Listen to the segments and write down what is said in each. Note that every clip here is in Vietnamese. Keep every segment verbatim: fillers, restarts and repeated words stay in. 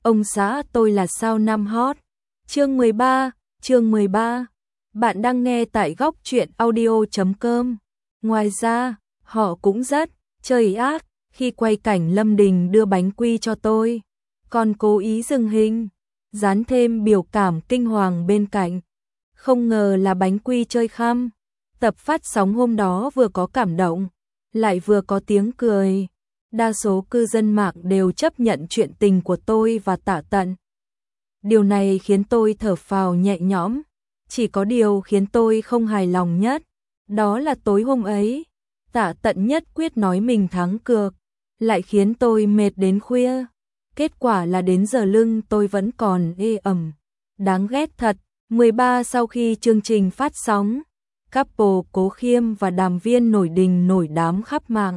Ông xã tôi là sao năm hot. Chương mười ba, chương mười ba. Bạn đang nghe tại góc truyện audio chấm com. Ngoài ra, họ cũng rất chơi ác khi quay cảnh Lâm Đình đưa bánh quy cho tôi, còn cố ý dừng hình, dán thêm biểu cảm kinh hoàng bên cạnh. Không ngờ là bánh quy chơi khăm. Tập phát sóng hôm đó vừa có cảm động, lại vừa có tiếng cười. Đa số cư dân mạng đều chấp nhận chuyện tình của tôi và Tạ Tận. Điều này khiến tôi thở phào nhẹ nhõm. Chỉ có điều khiến tôi không hài lòng nhất, đó là tối hôm ấy, Tạ Tận nhất quyết nói mình thắng cược, lại khiến tôi mệt đến khuya. Kết quả là đến giờ lưng tôi vẫn còn ê ẩm. Đáng ghét thật. mười ba Sau khi chương trình phát sóng, couple Cố Khiêm và Đàm Viên nổi đình nổi đám khắp mạng.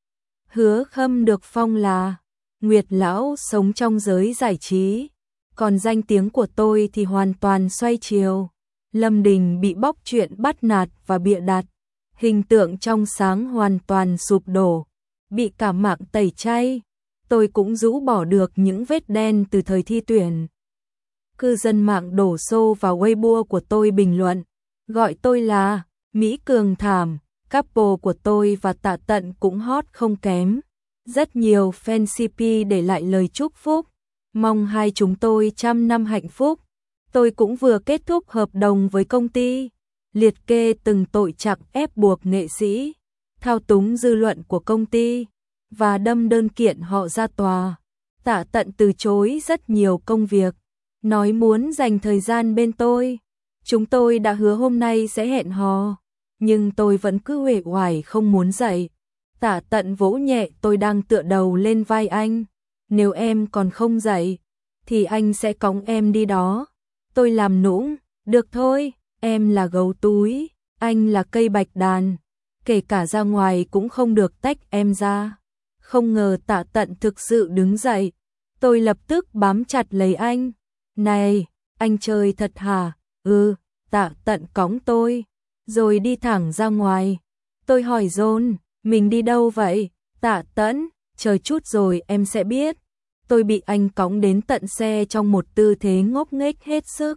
Hứa Khâm được phong là Nguyệt Lão sống trong giới giải trí, còn danh tiếng của tôi thì hoàn toàn xoay chiều. Lâm Đình bị bóc chuyện bắt nạt và bịa đặt, hình tượng trong sáng hoàn toàn sụp đổ, bị cả mạng tẩy chay. Tôi cũng rũ bỏ được những vết đen từ thời thi tuyển. Cư dân mạng đổ xô vào Weibo của tôi bình luận, gọi tôi là Mỹ Cường thảm. Couple của tôi và Tạ Tận cũng hot không kém. Rất nhiều fan xê pê để lại lời chúc phúc, mong hai chúng tôi trăm năm hạnh phúc. Tôi cũng vừa kết thúc hợp đồng với công ty, liệt kê từng tội trạng ép buộc nghệ sĩ, thao túng dư luận của công ty và đâm đơn kiện họ ra tòa. Tạ Tận từ chối rất nhiều công việc, nói muốn dành thời gian bên tôi. Chúng tôi đã hứa hôm nay sẽ hẹn hò, nhưng tôi vẫn cứ uể oải không muốn dậy. Tạ Tận vỗ nhẹ tôi đang tựa đầu lên vai anh. Nếu em còn không dậy, thì anh sẽ cõng em đi đó. Tôi làm nũng, được thôi, em là gấu túi, anh là cây bạch đàn. Kể cả ra ngoài cũng không được tách em ra. Không ngờ Tạ Tận thực sự đứng dậy. Tôi lập tức bám chặt lấy anh. Này, anh chơi thật hả? Ừ, Tạ Tận cõng tôi, rồi đi thẳng ra ngoài. Tôi hỏi dồn, mình đi đâu vậy? Tạ Tận, chờ chút rồi em sẽ biết. Tôi bị anh cõng đến tận xe trong một tư thế ngốc nghếch hết sức.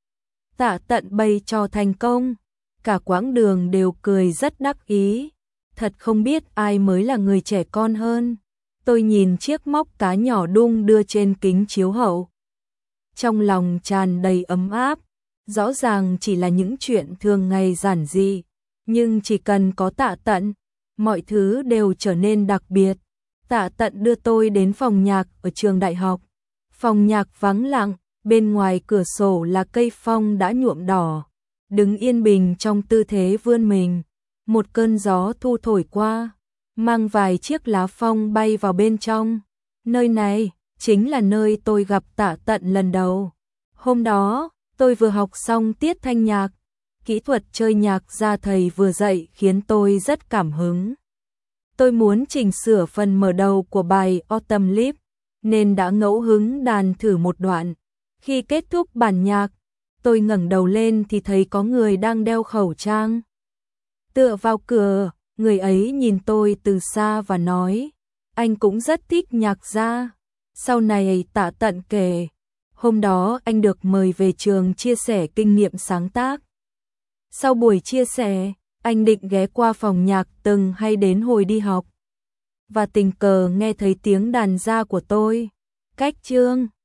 Tạ Tận bày trò thành công, cả quãng đường đều cười rất đắc ý. Thật không biết ai mới là người trẻ con hơn. Tôi nhìn chiếc móc cá nhỏ đung đưa trên kính chiếu hậu, trong lòng tràn đầy ấm áp. Rõ ràng chỉ là những chuyện thường ngày giản dị, nhưng chỉ cần có Tạ Tận, mọi thứ đều trở nên đặc biệt. Tạ Tận đưa tôi đến phòng nhạc ở trường đại học. Phòng nhạc vắng lặng, bên ngoài cửa sổ là cây phong đã nhuộm đỏ, đứng yên bình trong tư thế vươn mình. Một cơn gió thu thổi qua, mang vài chiếc lá phong bay vào bên trong. Nơi này chính là nơi tôi gặp Tạ Tận lần đầu. Hôm đó, tôi vừa học xong tiết thanh nhạc, kỹ thuật chơi nhạc ra thầy vừa dạy khiến tôi rất cảm hứng. Tôi muốn chỉnh sửa phần mở đầu của bài Autumn Leaf, nên đã ngẫu hứng đàn thử một đoạn. Khi kết thúc bản nhạc, tôi ngẩng đầu lên thì thấy có người đang đeo khẩu trang. Tựa vào cửa, người ấy nhìn tôi từ xa và nói, anh cũng rất thích nhạc gia. Sau này Tạ Tận kể, hôm đó anh được mời về trường chia sẻ kinh nghiệm sáng tác. Sau buổi chia sẻ, anh định ghé qua phòng nhạc từng hay đến hồi đi học, và tình cờ nghe thấy tiếng đàn gia của tôi. Cách chương